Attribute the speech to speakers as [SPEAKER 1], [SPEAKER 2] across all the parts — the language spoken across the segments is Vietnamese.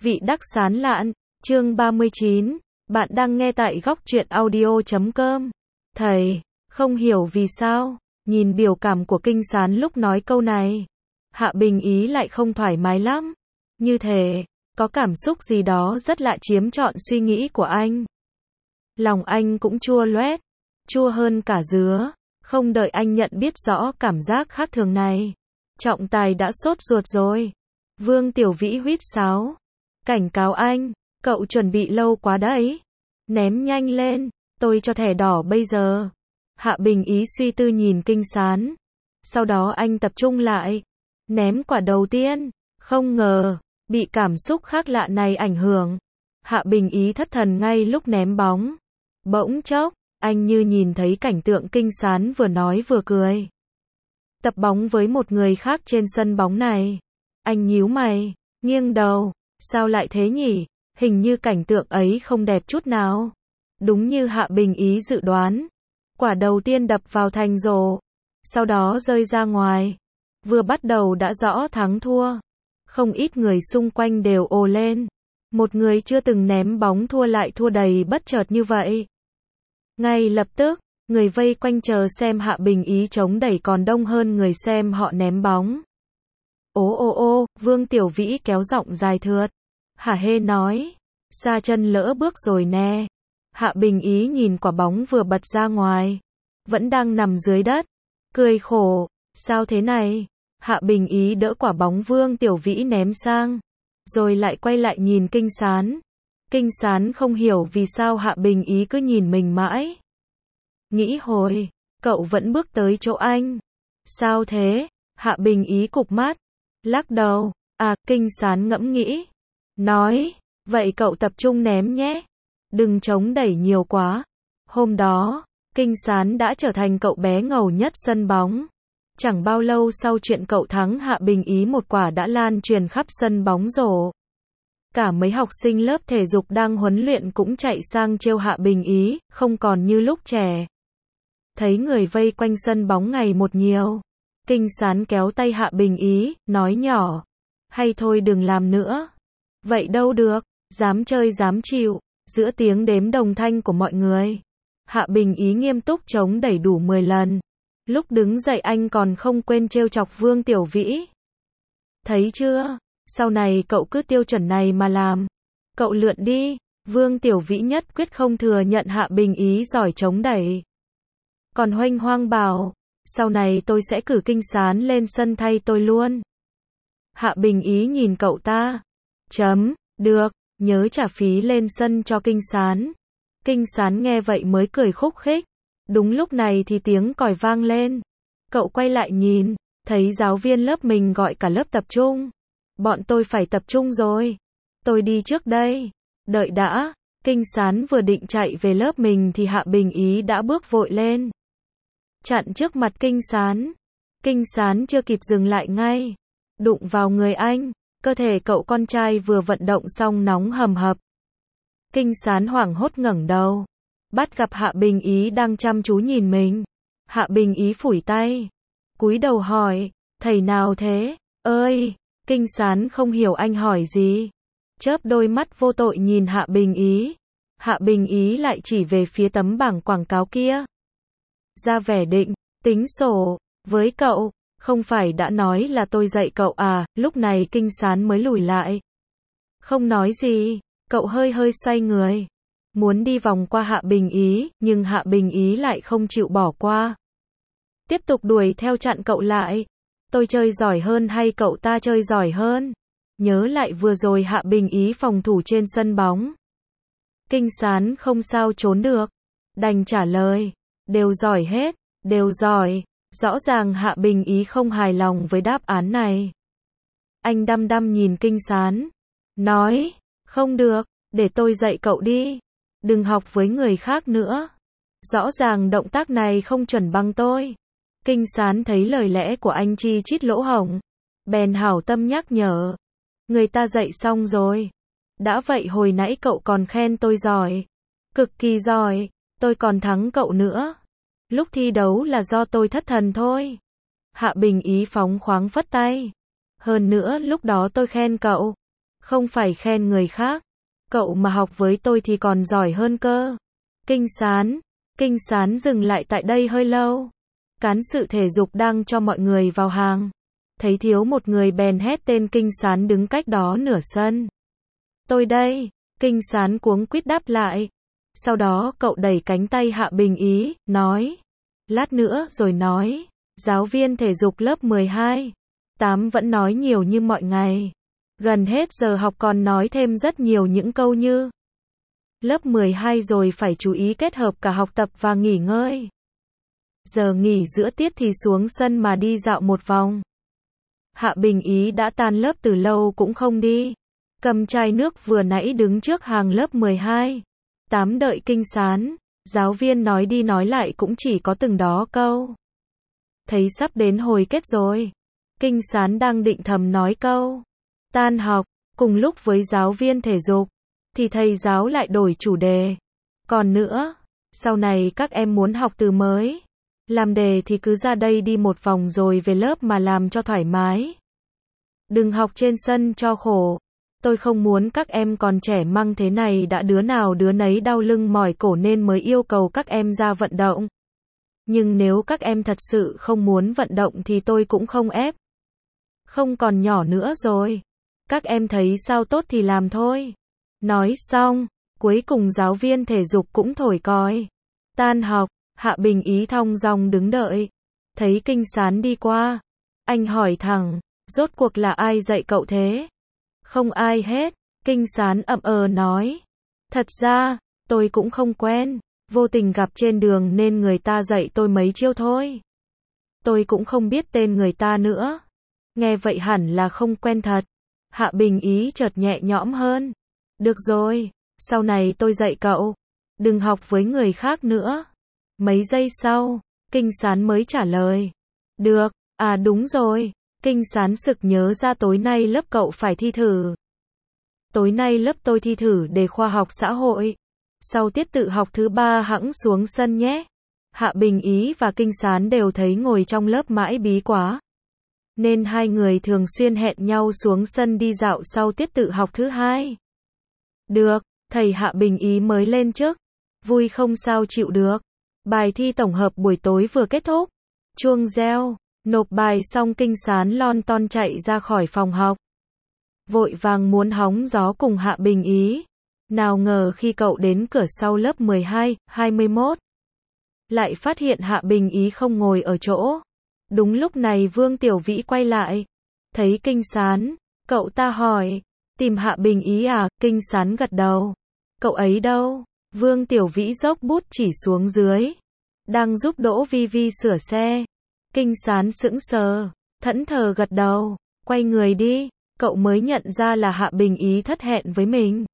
[SPEAKER 1] Vị đắc sán lạn, chương 39, bạn đang nghe tại góc truyện audio.com. Thầy, không hiểu vì sao, nhìn biểu cảm của Kinh Sán lúc nói câu này, Hạ Bình Ý lại không thoải mái lắm. Như thể, có cảm xúc gì đó rất lạ chiếm trọn suy nghĩ của anh. Lòng anh cũng chua loét, chua hơn cả dứa, không đợi anh nhận biết rõ cảm giác khác thường này. Trọng tài đã sốt ruột rồi. Vương Tiểu Vĩ huýt sáo. Cảnh cáo anh, cậu chuẩn bị lâu quá đấy. Ném nhanh lên, tôi cho thẻ đỏ bây giờ. Hạ Bình Ý suy tư nhìn Kinh Sán. Sau đó anh tập trung lại. Ném quả đầu tiên, không ngờ, bị cảm xúc khác lạ này ảnh hưởng. Hạ Bình Ý thất thần ngay lúc ném bóng. Bỗng chốc, anh như nhìn thấy cảnh tượng Kinh Sán vừa nói vừa cười. Tập bóng với một người khác trên sân bóng này. Anh nhíu mày, nghiêng đầu. Sao lại thế nhỉ? Hình như cảnh tượng ấy không đẹp chút nào. Đúng như Hạ Bình Ý dự đoán. Quả đầu tiên đập vào thành rổ. Sau đó rơi ra ngoài. Vừa bắt đầu đã rõ thắng thua. Không ít người xung quanh đều ồ lên. Một người chưa từng ném bóng thua lại thua đầy bất chợt như vậy. Ngay lập tức, người vây quanh chờ xem Hạ Bình Ý chống đẩy còn đông hơn người xem họ ném bóng. Ô, Vương Tiểu Vĩ kéo giọng dài thượt. Hả hê nói. Sa chân lỡ bước rồi nè. Hạ Bình Ý nhìn quả bóng vừa bật ra ngoài. Vẫn đang nằm dưới đất. Cười khổ. Sao thế này? Hạ Bình Ý đỡ quả bóng Vương Tiểu Vĩ ném sang. Rồi lại quay lại nhìn Kinh Sán. Kinh Sán không hiểu vì sao Hạ Bình Ý cứ nhìn mình mãi. Nghĩ hồi, cậu vẫn bước tới chỗ anh. Sao thế? Hạ Bình Ý cụp mắt. Lắc đầu. Kinh Sán ngẫm nghĩ. Nói, vậy cậu tập trung ném nhé. Đừng chống đẩy nhiều quá. Hôm đó, Kinh Sán đã trở thành cậu bé ngầu nhất sân bóng. Chẳng bao lâu sau chuyện cậu thắng Hạ Bình Ý một quả đã lan truyền khắp sân bóng rổ. Cả mấy học sinh lớp thể dục đang huấn luyện cũng chạy sang trêu Hạ Bình Ý, không còn như lúc trẻ. Thấy người vây quanh sân bóng ngày một nhiều. Kinh Sán kéo tay Hạ Bình Ý, nói nhỏ. Hay thôi đừng làm nữa. Vậy đâu được, dám chơi dám chịu. Giữa tiếng đếm đồng thanh của mọi người. Hạ Bình Ý nghiêm túc chống đẩy đủ 10 lần. Lúc đứng dậy anh còn không quên trêu chọc Vương Tiểu Vĩ. Thấy chưa? Sau này cậu cứ tiêu chuẩn này mà làm. Cậu lượn đi. Vương Tiểu Vĩ nhất quyết không thừa nhận Hạ Bình Ý giỏi chống đẩy. Còn huênh hoang bảo. Sau này tôi sẽ cử Kinh Sán lên sân thay tôi luôn. Hạ Bình Ý nhìn cậu ta. Được, nhớ trả phí lên sân cho Kinh Sán. Kinh Sán nghe vậy mới cười khúc khích. Đúng lúc này thì tiếng còi vang lên. Cậu quay lại nhìn, thấy giáo viên lớp mình gọi cả lớp tập trung. Bọn tôi phải tập trung rồi. Tôi đi trước đây. Đợi đã, Kinh Sán vừa định chạy về lớp mình thì Hạ Bình Ý đã bước vội lên. Chặn trước mặt Kinh Sán. Kinh Sán chưa kịp dừng lại ngay. Đụng vào người anh, cơ thể cậu con trai vừa vận động xong nóng hầm hập. Kinh Sán hoảng hốt ngẩng đầu. Bắt gặp Hạ Bình Ý đang chăm chú nhìn mình. Hạ Bình Ý phủi tay. Cúi đầu hỏi, thầy nào thế? Ơi! Kinh Sán không hiểu anh hỏi gì. Chớp đôi mắt vô tội nhìn Hạ Bình Ý. Hạ Bình Ý lại chỉ về phía tấm bảng quảng cáo kia. Ra vẻ định, tính sổ, với cậu, không phải đã nói là tôi dạy cậu à, lúc này Kinh Sán mới lùi lại. Không nói gì, cậu hơi xoay người. Muốn đi vòng qua Hạ Bình Ý, nhưng Hạ Bình Ý lại không chịu bỏ qua. Tiếp tục đuổi theo chặn cậu lại. Tôi chơi giỏi hơn hay cậu ta chơi giỏi hơn? Nhớ lại vừa rồi Hạ Bình Ý phòng thủ trên sân bóng. Kinh Sán không sao trốn được. Đành trả lời. Đều giỏi hết, đều giỏi. Rõ ràng Hạ Bình Ý không hài lòng với đáp án này. Anh đăm đăm nhìn Kinh Sán. Nói, không được, để tôi dạy cậu đi. Đừng học với người khác nữa. Rõ ràng động tác này không chuẩn bằng tôi. Kinh Sán thấy lời lẽ của anh chi chít lỗ hổng. Bèn hảo tâm nhắc nhở. Người ta dạy xong rồi. Đã vậy hồi nãy cậu còn khen tôi giỏi. Cực kỳ giỏi, tôi còn thắng cậu nữa. Lúc thi đấu là do tôi thất thần thôi. Hạ Bình Ý phóng khoáng phất tay. Hơn nữa lúc đó tôi khen cậu. Không phải khen người khác. Cậu mà học với tôi thì còn giỏi hơn cơ. Kinh Sán dừng lại tại đây hơi lâu. Cán sự thể dục đang cho mọi người vào hàng. Thấy thiếu một người bèn hét tên Kinh Sán đứng cách đó nửa sân. Tôi đây. Kinh Sán cuống quýt đáp lại. Sau đó cậu đẩy cánh tay Hạ Bình Ý, nói. Lát nữa rồi nói. Giáo viên thể dục lớp 12. 8 vẫn nói nhiều như mọi ngày. Gần hết giờ học còn nói thêm rất nhiều những câu như. Lớp 12 rồi phải chú ý kết hợp cả học tập và nghỉ ngơi. Giờ nghỉ giữa tiết thì xuống sân mà đi dạo một vòng. Hạ Bình Ý đã tan lớp từ lâu cũng không đi. Cầm chai nước vừa nãy đứng trước hàng lớp 12. 8 đợi Kinh Sán. Giáo viên nói đi nói lại cũng chỉ có từng đó câu. Thấy sắp đến hồi kết rồi. Kinh Sán đang định thầm nói câu. Tan học, cùng lúc với giáo viên thể dục. Thì thầy giáo lại đổi chủ đề. Còn nữa, sau này các em muốn học từ mới. Làm đề thì cứ ra đây đi một vòng rồi về lớp mà làm cho thoải mái. Đừng học trên sân cho khổ. Tôi không muốn các em còn trẻ măng thế này đã đứa nào đứa nấy đau lưng mỏi cổ nên mới yêu cầu các em ra vận động. Nhưng nếu các em thật sự không muốn vận động thì tôi cũng không ép. Không còn nhỏ nữa rồi. Các em thấy sao tốt thì làm thôi. Nói xong, cuối cùng giáo viên thể dục cũng thổi còi. Tan học, Hạ Bình Ý thong dong đứng đợi. Thấy Kinh Sán đi qua. Anh hỏi thẳng, rốt cuộc là ai dạy cậu thế? Không ai hết, Kinh Sán ậm nói. Thật ra, tôi cũng không quen. Vô tình gặp trên đường nên người ta dạy tôi mấy chiêu thôi. Tôi cũng không biết tên người ta nữa. Nghe vậy hẳn là không quen thật. Hạ Bình Ý chợt nhẹ nhõm hơn. Được rồi, sau này tôi dạy cậu. Đừng học với người khác nữa. Mấy giây sau, Kinh Sán mới trả lời. Được, à đúng rồi. Kinh Sán sực nhớ ra tối nay lớp cậu phải thi thử. Tối nay lớp tôi thi thử đề khoa học xã hội. Sau tiết tự học thứ 3 hẵng xuống sân nhé. Hạ Bình Ý và Kinh Sán đều thấy ngồi trong lớp mãi bí quá. Nên hai người thường xuyên hẹn nhau xuống sân đi dạo sau tiết tự học thứ 2. Được, thầy Hạ Bình Ý mới lên trước. Vui không sao chịu được. Bài thi tổng hợp buổi tối vừa kết thúc. Chuông reo, nộp bài xong Kinh Sán lon ton chạy ra khỏi phòng học. Vội vàng muốn hóng gió cùng Hạ Bình Ý. Nào ngờ khi cậu đến cửa sau lớp 12, 21. Lại phát hiện Hạ Bình Ý không ngồi ở chỗ. Đúng lúc này Vương Tiểu Vĩ quay lại. Thấy Kinh Sán, cậu ta hỏi. Tìm Hạ Bình Ý à? Kinh Sán gật đầu. Cậu ấy đâu? Vương Tiểu Vĩ dốc bút chỉ xuống dưới. Đang giúp Đỗ Vi Vi sửa xe. Kinh Sán sững sờ, thẫn thờ gật đầu. Quay người đi. Cậu mới nhận ra là Hạ Bình Ý thất hẹn với mình.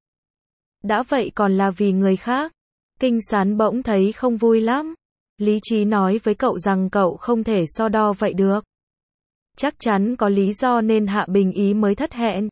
[SPEAKER 1] Đã vậy còn là vì người khác. Kinh Sán bỗng thấy không vui lắm. Lý trí nói với cậu rằng cậu không thể so đo vậy được. Chắc chắn có lý do nên Hạ Bình Ý mới thất hẹn.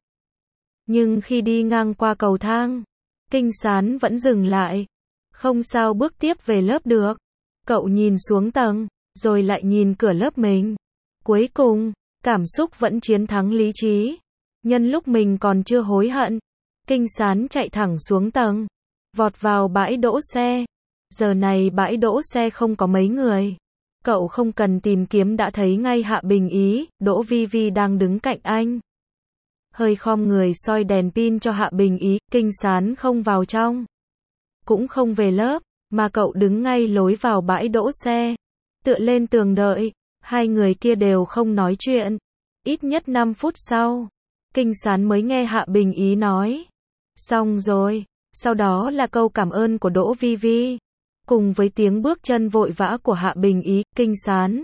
[SPEAKER 1] Nhưng khi đi ngang qua cầu thang, Kinh Sán vẫn dừng lại. Không sao bước tiếp về lớp được. Cậu nhìn xuống tầng, rồi lại nhìn cửa lớp mình. Cuối cùng, cảm xúc vẫn chiến thắng lý trí. Nhân lúc mình còn chưa hối hận, Kinh Sán chạy thẳng xuống tầng, vọt vào bãi đỗ xe. Giờ này bãi đỗ xe không có mấy người. Cậu không cần tìm kiếm đã thấy ngay Hạ Bình Ý, Đỗ Vi Vi đang đứng cạnh anh. Hơi khom người soi đèn pin cho Hạ Bình Ý, Kinh Sán không vào trong. Cũng không về lớp, mà cậu đứng ngay lối vào bãi đỗ xe. Tựa lên tường đợi, hai người kia đều không nói chuyện. Ít nhất 5 phút sau, Kinh Sán mới nghe Hạ Bình Ý nói. Xong rồi, sau đó là câu cảm ơn của Đỗ Vi Vi. Cùng với tiếng bước chân vội vã của Hạ Bình Ý, Kinh Sán.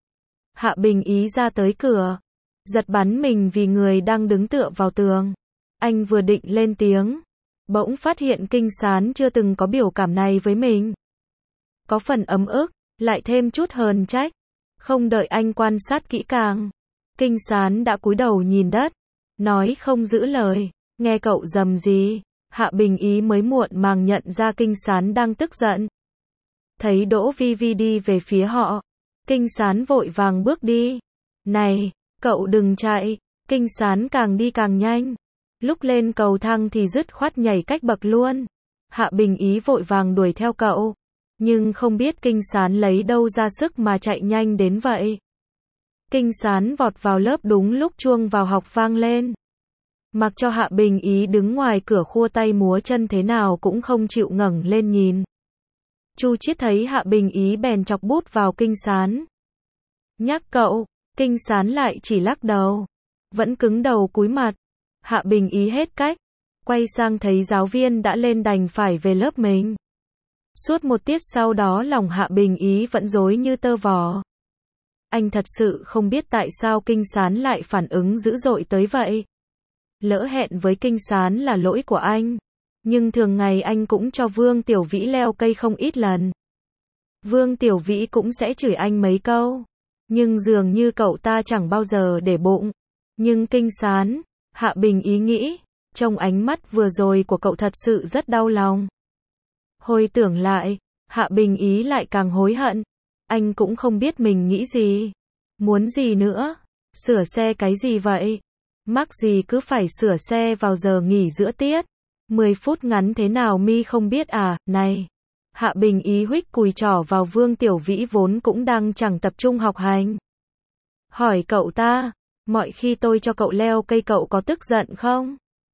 [SPEAKER 1] Hạ Bình Ý ra tới cửa. Giật bắn mình vì người đang đứng tựa vào tường. Anh vừa định lên tiếng. Bỗng phát hiện Kinh Sán chưa từng có biểu cảm này với mình. Có phần ấm ức, lại thêm chút hờn trách. Không đợi anh quan sát kỹ càng. Kinh Sán đã cúi đầu nhìn đất. Nói không giữ lời. Nghe cậu rầm gì. Hạ Bình Ý mới muộn màng nhận ra Kinh Sán đang tức giận. Thấy Đỗ Vi Vi đi về phía họ. Kinh Sán vội vàng bước đi. Này, cậu đừng chạy. Kinh Sán càng đi càng nhanh. Lúc lên cầu thang thì dứt khoát nhảy cách bậc luôn. Hạ Bình Ý vội vàng đuổi theo cậu. Nhưng không biết Kinh Sán lấy đâu ra sức mà chạy nhanh đến vậy. Kinh Sán vọt vào lớp đúng lúc chuông vào học vang lên. Mặc cho Hạ Bình Ý đứng ngoài cửa khua tay múa chân thế nào cũng không chịu ngẩng lên nhìn. Chu Chiết thấy Hạ Bình Ý bèn chọc bút vào Kinh Sán. Nhắc cậu, Kinh Sán lại chỉ lắc đầu. Vẫn cứng đầu cúi mặt. Hạ Bình Ý hết cách. Quay sang thấy giáo viên đã lên đành phải về lớp mình. Suốt một tiết sau đó lòng Hạ Bình Ý vẫn rối như tơ vò. Anh thật sự không biết tại sao Kinh Sán lại phản ứng dữ dội tới vậy. Lỡ hẹn với Kinh Sán là lỗi của anh. Nhưng thường ngày anh cũng cho Vương Tiểu Vĩ leo cây không ít lần. Vương Tiểu Vĩ cũng sẽ chửi anh mấy câu. Nhưng dường như cậu ta chẳng bao giờ để bụng. Nhưng Kinh Sán, Hạ Bình Ý nghĩ, trong ánh mắt vừa rồi của cậu thật sự rất đau lòng. Hồi tưởng lại, Hạ Bình Ý lại càng hối hận. Anh cũng không biết mình nghĩ gì. Muốn gì nữa? Sửa xe cái gì vậy? Mắc gì cứ phải sửa xe vào giờ nghỉ giữa tiết? 10 phút ngắn thế nào mi không biết à? Này! Hạ Bình Ý huých cùi trỏ vào Vương Tiểu Vĩ vốn cũng đang chẳng tập trung học hành. Hỏi cậu ta, mọi khi tôi cho cậu leo cây cậu có tức giận không?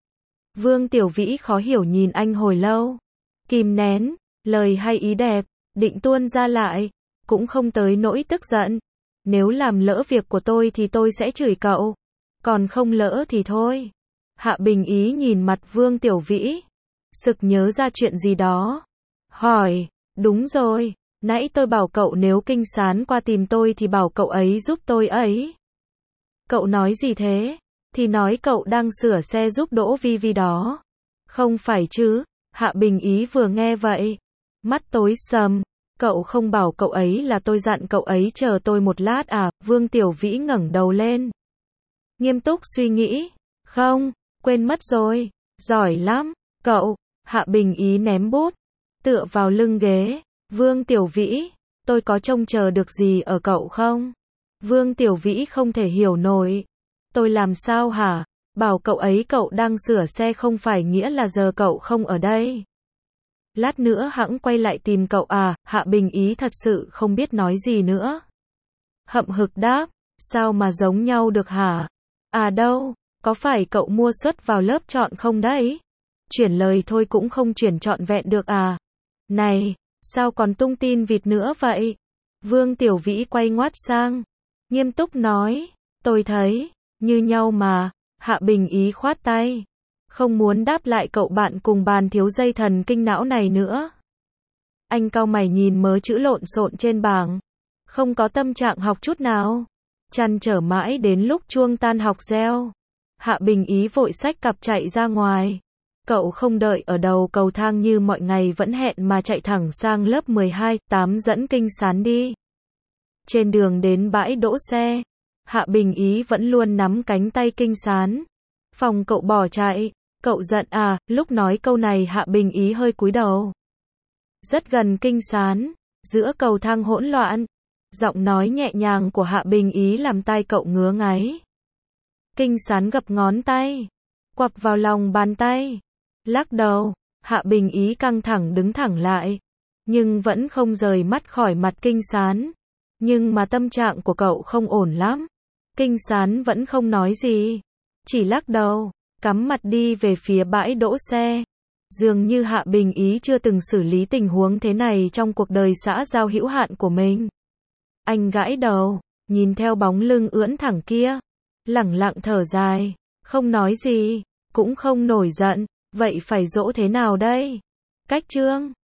[SPEAKER 1] Vương Tiểu Vĩ khó hiểu nhìn anh hồi lâu. Kìm nén, lời hay ý đẹp, định tuôn ra lại, cũng không tới nỗi tức giận. Nếu làm lỡ việc của tôi thì tôi sẽ chửi cậu. Còn không lỡ thì thôi. Hạ Bình Ý nhìn mặt Vương Tiểu Vĩ. Sực nhớ ra chuyện gì đó. Hỏi, đúng rồi, nãy tôi bảo cậu nếu Kinh Sán qua tìm tôi thì bảo cậu ấy giúp tôi ấy. Cậu nói gì thế? Thì nói cậu đang sửa xe giúp Đỗ Vi Vi đó. Không phải chứ? Hạ Bình Ý vừa nghe vậy. Mắt tối sầm. Cậu không bảo cậu ấy là tôi dặn cậu ấy chờ tôi một lát à? Vương Tiểu Vĩ ngẩng đầu lên. Nghiêm túc suy nghĩ. Không, quên mất rồi. Giỏi lắm, cậu. Hạ Bình Ý ném bút. Tựa vào lưng ghế. Vương Tiểu Vĩ, tôi có trông chờ được gì ở cậu không? Vương Tiểu Vĩ không thể hiểu nổi. Tôi làm sao hả? Bảo cậu ấy cậu đang sửa xe không phải nghĩa là giờ cậu không ở đây. Lát nữa hẵng quay lại tìm cậu à? Hạ Bình Ý thật sự không biết nói gì nữa. Hậm hực đáp, sao mà giống nhau được hả? À đâu, có phải cậu mua suất vào lớp chọn không đấy? Chuyển lời thôi cũng không chuyển trọn vẹn được à? Này, sao còn tung tin vịt nữa vậy? Vương Tiểu Vĩ quay ngoắt sang, nghiêm túc nói, tôi thấy, như nhau mà. Hạ Bình Ý khoát tay, không muốn đáp lại cậu bạn cùng bàn thiếu dây thần kinh não này nữa. Anh cau mày nhìn mớ chữ lộn xộn trên bảng, không có tâm trạng học chút nào. Trăn trở mãi đến lúc chuông tan học reo. Hạ Bình Ý vội xách cặp chạy ra ngoài. Cậu không đợi ở đầu cầu thang như mọi ngày vẫn hẹn mà chạy thẳng sang lớp 12, 8 dẫn Kinh Sán đi. Trên đường đến bãi đỗ xe, Hạ Bình Ý vẫn luôn nắm cánh tay Kinh Sán. Phòng cậu bỏ chạy, cậu giận à? Lúc nói câu này Hạ Bình Ý hơi cúi đầu. Rất gần Kinh Sán, giữa cầu thang hỗn loạn. Giọng nói nhẹ nhàng của Hạ Bình Ý làm tai cậu ngứa ngáy. Kinh Sán gập ngón tay, quặp vào lòng bàn tay, lắc đầu. Hạ Bình Ý căng thẳng đứng thẳng lại, nhưng vẫn không rời mắt khỏi mặt Kinh Sán. Nhưng mà tâm trạng của cậu không ổn lắm. Kinh Sán vẫn không nói gì, chỉ lắc đầu, cắm mặt đi về phía bãi đỗ xe. Dường như Hạ Bình Ý chưa từng xử lý tình huống thế này trong cuộc đời xã giao hữu hạn của mình. Anh gãi đầu, nhìn theo bóng lưng ưỡn thẳng kia, lẳng lặng thở dài, không nói gì, cũng không nổi giận. Vậy phải dỗ thế nào đây? Cách chương